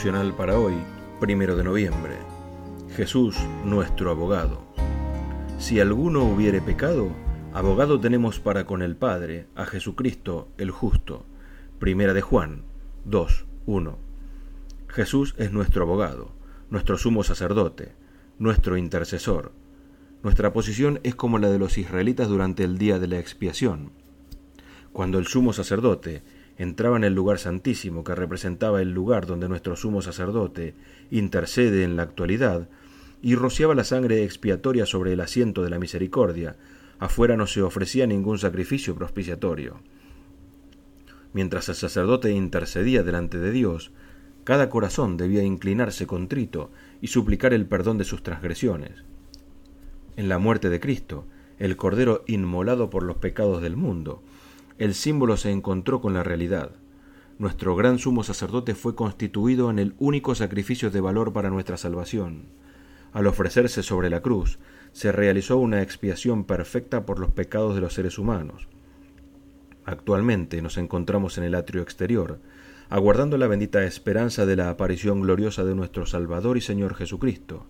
devocional para hoy, 1 de noviembre. Jesús, nuestro abogado. Si alguno hubiere pecado, abogado tenemos para con el Padre, a Jesucristo el justo. 1 de Juan 2:1. Jesús es nuestro abogado, nuestro sumo sacerdote, nuestro intercesor. Nuestra posición es como la de los israelitas durante el día de la expiación. Cuando el sumo sacerdote entraba en el lugar santísimo, que representaba el lugar donde nuestro sumo sacerdote intercede en la actualidad, y rociaba la sangre expiatoria sobre el asiento de la misericordia, afuera no se ofrecía ningún sacrificio propiciatorio. Mientras el sacerdote intercedía delante de Dios, cada corazón debía inclinarse contrito y suplicar el perdón de sus transgresiones. En la muerte de Cristo, el Cordero inmolado por los pecados del mundo, el símbolo se encontró con la realidad. Nuestro gran sumo sacerdote fue constituido en el único sacrificio de valor para nuestra salvación. Al ofrecerse sobre la cruz, se realizó una expiación perfecta por los pecados de los seres humanos. Actualmente nos encontramos en el atrio exterior, aguardando la bendita esperanza de la aparición gloriosa de nuestro Salvador y Señor Jesucristo.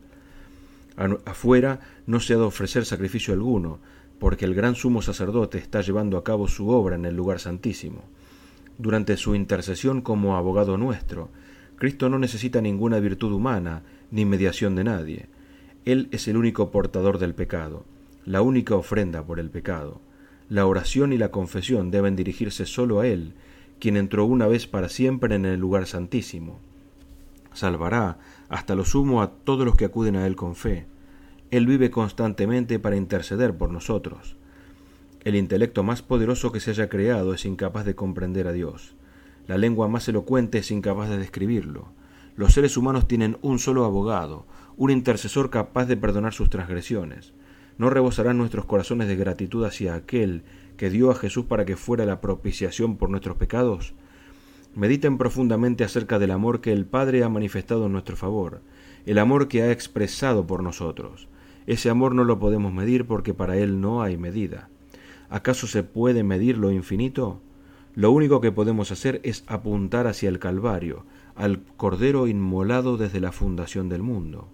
Afuera no se ha de ofrecer sacrificio alguno, porque el gran sumo sacerdote está llevando a cabo su obra en el lugar santísimo. Durante su intercesión como abogado nuestro, Cristo no necesita ninguna virtud humana ni mediación de nadie. Él es el único portador del pecado, la única ofrenda por el pecado. La oración y la confesión deben dirigirse solo a Él, quien entró una vez para siempre en el lugar santísimo. Salvará hasta lo sumo a todos los que acuden a Él con fe. Él vive constantemente para interceder por nosotros. El intelecto más poderoso que se haya creado es incapaz de comprender a Dios. La lengua más elocuente es incapaz de describirlo. Los seres humanos tienen un solo abogado, un intercesor capaz de perdonar sus transgresiones. ¿No rebosarán nuestros corazones de gratitud hacia aquel que dio a Jesús para que fuera la propiciación por nuestros pecados? Mediten profundamente acerca del amor que el Padre ha manifestado en nuestro favor, el amor que ha expresado por nosotros. Ese amor no lo podemos medir porque para Él no hay medida. ¿Acaso se puede medir lo infinito? Lo único que podemos hacer es apuntar hacia el Calvario, al Cordero inmolado desde la fundación del mundo.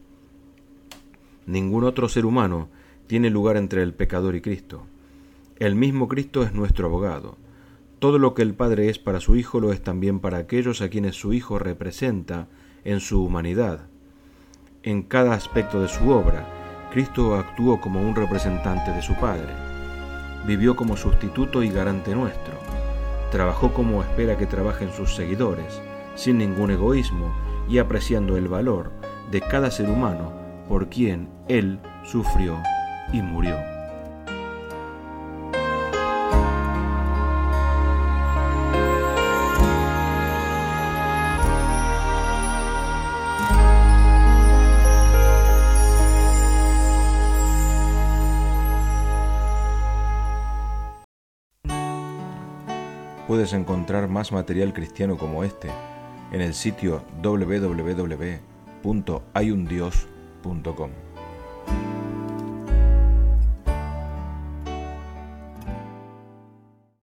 Ningún otro ser humano tiene lugar entre el pecador y Cristo. El mismo Cristo es nuestro abogado. Todo lo que el Padre es para su Hijo lo es también para aquellos a quienes su Hijo representa en su humanidad. En cada aspecto de su obra, Cristo actuó como un representante de su Padre. Vivió como sustituto y garante nuestro. Trabajó como espera que trabajen sus seguidores, sin ningún egoísmo y apreciando el valor de cada ser humano por quien Él sufrió y murió. Puedes encontrar más material cristiano como este en el sitio www.hayundios.com.